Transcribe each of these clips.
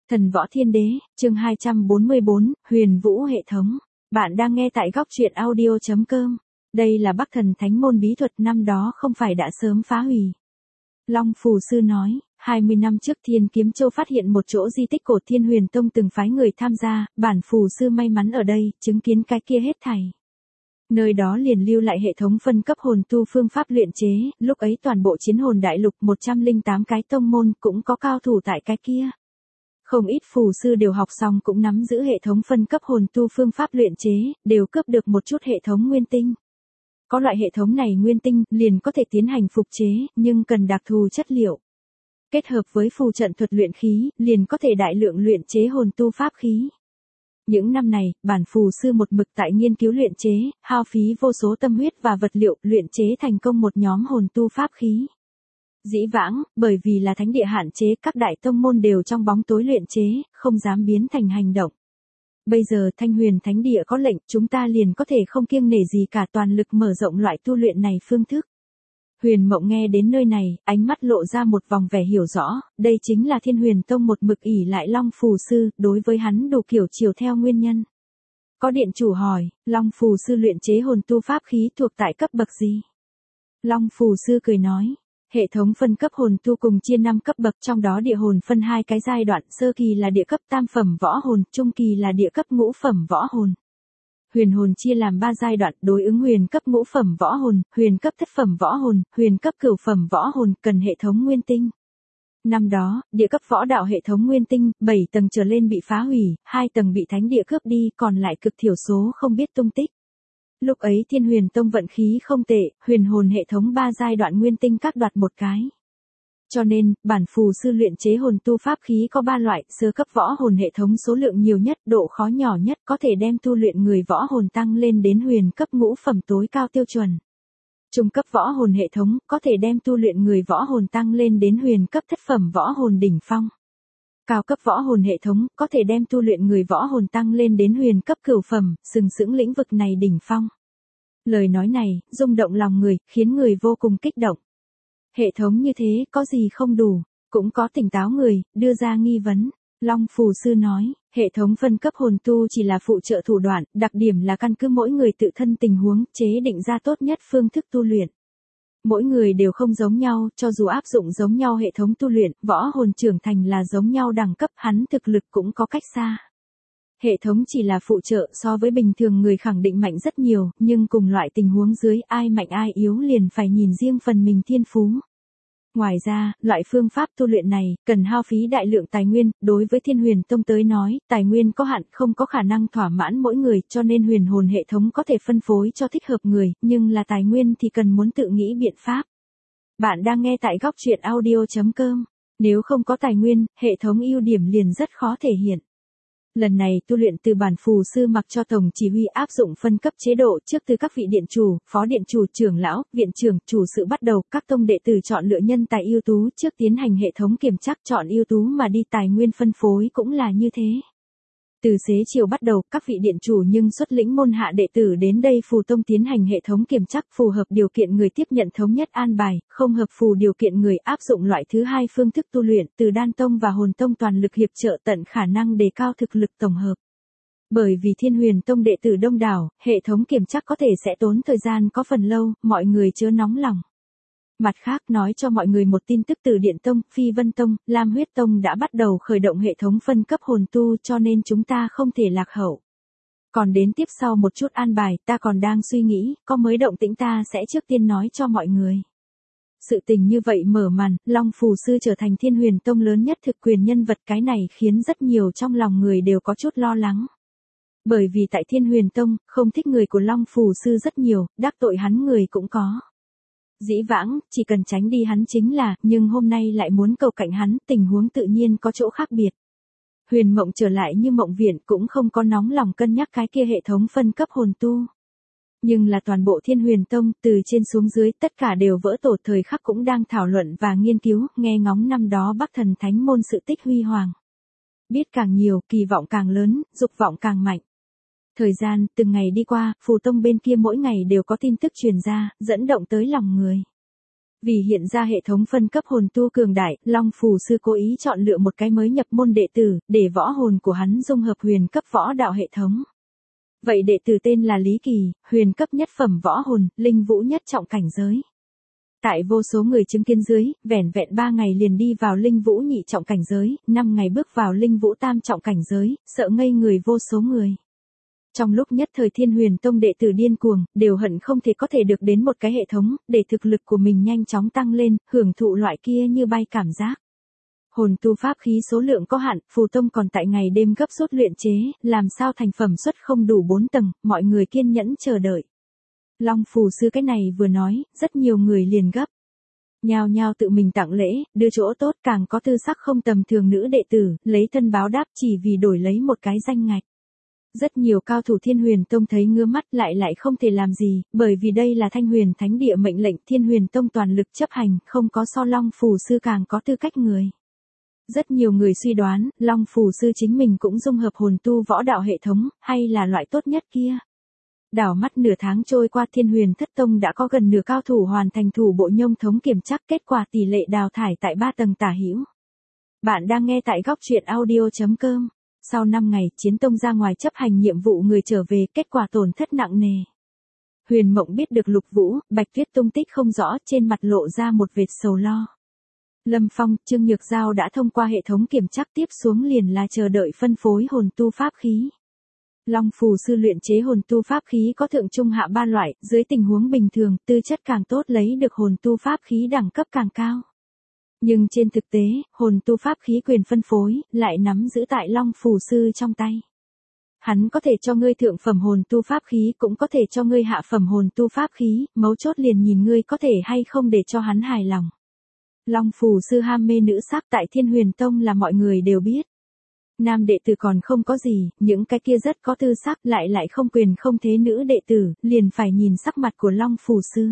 Thần Võ Thiên Đế, chương 244, Huyền Vũ Hệ Thống. Bạn đang nghe tại góc truyện audio.com. Đây là Bắc Thần Thánh Môn bí thuật năm đó không phải đã sớm phá hủy. Long Phù Sư nói, 20 năm trước Thiên Kiếm Châu phát hiện một chỗ di tích cổ Thiên Huyền Tông từng phái người tham gia, bản Phù Sư may mắn ở đây, chứng kiến cái kia hết thảy. Nơi đó liền lưu lại hệ thống phân cấp hồn tu phương pháp luyện chế, lúc ấy toàn bộ chiến hồn đại lục 108 cái tông môn cũng có cao thủ tại cái kia. Không ít phù sư đều học xong cũng nắm giữ hệ thống phân cấp hồn tu phương pháp luyện chế, đều cướp được một chút hệ thống nguyên tinh. Có loại hệ thống này nguyên tinh liền có thể tiến hành phục chế, nhưng cần đặc thù chất liệu. Kết hợp với phù trận thuật luyện khí, liền có thể đại lượng luyện chế hồn tu pháp khí. Những năm này, bản phù sư một mực tại nghiên cứu luyện chế, hao phí vô số tâm huyết và vật liệu, luyện chế thành công một nhóm hồn tu pháp khí. Dĩ vãng, bởi vì là thánh địa hạn chế, các đại tông môn đều trong bóng tối luyện chế, không dám biến thành hành động. Bây giờ Thanh Huyền Thánh Địa có lệnh, chúng ta liền có thể không kiêng nể gì cả, toàn lực mở rộng loại tu luyện này phương thức. Huyền Mộng nghe đến nơi này, ánh mắt lộ ra một vòng vẻ hiểu rõ, đây chính là Thiên Huyền Tông một mực ỷ lại Long Phù Sư, đối với hắn đủ kiểu chiều theo nguyên nhân. Có điện chủ hỏi, Long Phù Sư luyện chế hồn tu pháp khí thuộc tại cấp bậc gì? Long Phù Sư cười nói, hệ thống phân cấp hồn tu cùng chia 5 cấp bậc, trong đó địa hồn phân 2 cái giai đoạn, sơ kỳ là địa cấp tam phẩm võ hồn, trung kỳ là địa cấp ngũ phẩm võ hồn. Huyền hồn chia làm 3 giai đoạn, đối ứng huyền cấp ngũ phẩm võ hồn, huyền cấp thất phẩm võ hồn, huyền cấp cửu phẩm võ hồn, cần hệ thống nguyên tinh. Năm đó, địa cấp võ đạo hệ thống nguyên tinh, 7 tầng trở lên bị phá hủy, 2 tầng bị thánh địa cướp đi, còn lại cực thiểu số không biết tung tích. Lúc ấy Thiên Huyền Tông vận khí không tệ, huyền hồn hệ thống 3 giai đoạn nguyên tinh các đoạt một cái. Cho nên, bản phù sư luyện chế hồn tu pháp khí có 3 loại, sơ cấp võ hồn hệ thống số lượng nhiều nhất, độ khó nhỏ nhất, có thể đem tu luyện người võ hồn tăng lên đến huyền cấp ngũ phẩm tối cao tiêu chuẩn. Trung cấp võ hồn hệ thống, có thể đem tu luyện người võ hồn tăng lên đến huyền cấp thất phẩm võ hồn đỉnh phong. Cao cấp võ hồn hệ thống, có thể đem tu luyện người võ hồn tăng lên đến huyền cấp cửu phẩm, sừng sững lĩnh vực này đỉnh phong. Lời nói này, rung động lòng người, khiến người vô cùng kích động. Hệ thống như thế, có gì không đủ, cũng có tỉnh táo người, đưa ra nghi vấn. Long Phù Sư nói, hệ thống phân cấp hồn tu chỉ là phụ trợ thủ đoạn, đặc điểm là căn cứ mỗi người tự thân tình huống, chế định ra tốt nhất phương thức tu luyện. Mỗi người đều không giống nhau, cho dù áp dụng giống nhau hệ thống tu luyện, võ hồn trưởng thành là giống nhau đẳng cấp, hắn thực lực cũng có cách xa. Hệ thống chỉ là phụ trợ, so với bình thường người khẳng định mạnh rất nhiều, nhưng cùng loại tình huống dưới, ai mạnh ai yếu liền phải nhìn riêng phần mình thiên phú. Ngoài ra, loại phương pháp tu luyện này, cần hao phí đại lượng tài nguyên, đối với Thiên Huyền Tông tới nói, tài nguyên có hạn, không có khả năng thỏa mãn mỗi người, cho nên huyền hồn hệ thống có thể phân phối cho thích hợp người, nhưng là tài nguyên thì cần muốn tự nghĩ biện pháp. Bạn đang nghe tại góc truyện audio.com. Nếu không có tài nguyên, hệ thống ưu điểm liền rất khó thể hiện. Lần này tu luyện từ bản phù sư mặc cho tổng chỉ huy áp dụng phân cấp chế độ, trước từ các vị điện chủ, phó điện chủ, trưởng lão, viện trưởng, chủ sự bắt đầu, các tông đệ tử chọn lựa nhân tài ưu tú, trước tiến hành hệ thống kiểm tra, chọn ưu tú mà đi, tài nguyên phân phối cũng là như thế. Từ xế chiều bắt đầu, các vị điện chủ nhưng xuất lĩnh môn hạ đệ tử đến đây phù tông tiến hành hệ thống kiểm tra, phù hợp điều kiện người tiếp nhận thống nhất an bài, không hợp phù điều kiện người áp dụng loại thứ hai phương thức tu luyện, từ đan tông và hồn tông toàn lực hiệp trợ tận khả năng đề cao thực lực tổng hợp. Bởi vì Thiên Huyền Tông đệ tử đông đảo, hệ thống kiểm tra có thể sẽ tốn thời gian có phần lâu, mọi người chớ nóng lòng. Mặt khác nói cho mọi người một tin tức, từ Điện Tông, Phi Vân Tông, Lam Huyết Tông đã bắt đầu khởi động hệ thống phân cấp hồn tu, cho nên chúng ta không thể lạc hậu. Còn đến tiếp sau một chút an bài, ta còn đang suy nghĩ, có mới động tĩnh ta sẽ trước tiên nói cho mọi người. Sự tình như vậy mở màn, Long Phù Sư trở thành Thiên Huyền Tông lớn nhất thực quyền nhân vật, cái này khiến rất nhiều trong lòng người đều có chút lo lắng. Bởi vì tại Thiên Huyền Tông, không thích người của Long Phù Sư rất nhiều, đắc tội hắn người cũng có. Dĩ vãng, chỉ cần tránh đi hắn chính là, nhưng hôm nay lại muốn cầu cạnh hắn, tình huống tự nhiên có chỗ khác biệt. Huyền Mộng trở lại như Mộng Viện cũng không có nóng lòng cân nhắc cái kia hệ thống phân cấp hồn tu. Nhưng là toàn bộ Thiên Huyền Tông, từ trên xuống dưới, tất cả đều vỡ tổ, thời khắc cũng đang thảo luận và nghiên cứu, nghe ngóng năm đó Bắc Thần Thánh Môn sự tích huy hoàng. Biết càng nhiều, kỳ vọng càng lớn, dục vọng càng mạnh. Thời gian, từng ngày đi qua, phù tông bên kia mỗi ngày đều có tin tức truyền ra, dẫn động tới lòng người. Vì hiện ra hệ thống phân cấp hồn tu cường đại, Long Phù Sư cố ý chọn lựa một cái mới nhập môn đệ tử, để võ hồn của hắn dung hợp huyền cấp võ đạo hệ thống. Vậy đệ tử tên là Lý Kỳ, huyền cấp nhất phẩm võ hồn, linh vũ nhất trọng cảnh giới. Tại vô số người chứng kiến dưới, vẻn vẹn 3 ngày liền đi vào linh vũ nhị trọng cảnh giới, 5 ngày bước vào linh vũ tam trọng cảnh giới, sợ ngây người vô số người. Trong lúc nhất thời Thiên Huyền Tông đệ tử điên cuồng, đều hận không thể có thể được đến một cái hệ thống, để thực lực của mình nhanh chóng tăng lên, hưởng thụ loại kia như bay cảm giác. Hồn tu pháp khí số lượng có hạn, phù tông còn tại ngày đêm gấp rút luyện chế, làm sao thành phẩm xuất không đủ 4 tầng, mọi người kiên nhẫn chờ đợi. Long Phù Sư cái này vừa nói, rất nhiều người liền gấp. Nhao nhao tự mình tặng lễ, đưa chỗ tốt, càng có tư sắc không tầm thường nữ đệ tử, lấy thân báo đáp chỉ vì đổi lấy một cái danh ngạch. Rất nhiều cao thủ Thiên Huyền Tông thấy ngứa mắt lại không thể làm gì, bởi vì đây là Thanh Huyền Thánh Địa mệnh lệnh Thiên Huyền Tông toàn lực chấp hành, không có so Long Phù Sư càng có tư cách người. Rất nhiều người suy đoán, Long Phù Sư chính mình cũng dung hợp hồn tu võ đạo hệ thống, hay là loại tốt nhất kia. Đảo mắt nửa tháng trôi qua Thiên Huyền Thất Tông đã có gần nửa cao thủ hoàn thành thủ bộ nhông thống kiểm chắc kết quả tỷ lệ đào thải tại 3 tầng tả hữu. Bạn đang nghe tại góc truyện audio.com. Sau 5 ngày, Chiến Tông ra ngoài chấp hành nhiệm vụ người trở về, kết quả tổn thất nặng nề. Huyền Mộng biết được Lục Vũ, Bạch Tuyết tung tích không rõ, trên mặt lộ ra một vệt sầu lo. Lâm Phong, Trương Nhược Giao đã thông qua hệ thống kiểm chắc tiếp xuống liền là chờ đợi phân phối hồn tu pháp khí. Long Phù Sư luyện chế hồn tu pháp khí có thượng trung hạ 3 loại, dưới tình huống bình thường, tư chất càng tốt lấy được hồn tu pháp khí đẳng cấp càng cao. Nhưng trên thực tế, hồn tu pháp khí quyền phân phối, lại nắm giữ tại Long Phù Sư trong tay. Hắn có thể cho ngươi thượng phẩm hồn tu pháp khí, cũng có thể cho ngươi hạ phẩm hồn tu pháp khí, mấu chốt liền nhìn ngươi có thể hay không để cho hắn hài lòng. Long Phù Sư ham mê nữ sắc tại Thiên Huyền Tông là mọi người đều biết. Nam đệ tử còn không có gì, những cái kia rất có tư sắc lại không quyền không thế nữ đệ tử, liền phải nhìn sắc mặt của Long Phù Sư.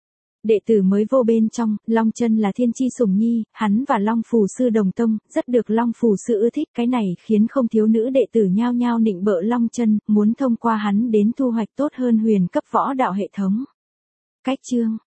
Đệ tử mới vô bên trong, Long Chân là thiên chi sủng nhi, hắn và Long Phù Sư đồng tông, rất được Long Phù Sư ưa thích, cái này khiến không thiếu nữ đệ tử nhao nhao nịnh bợ Long Chân, muốn thông qua hắn đến thu hoạch tốt hơn huyền cấp võ đạo hệ thống. Cách chương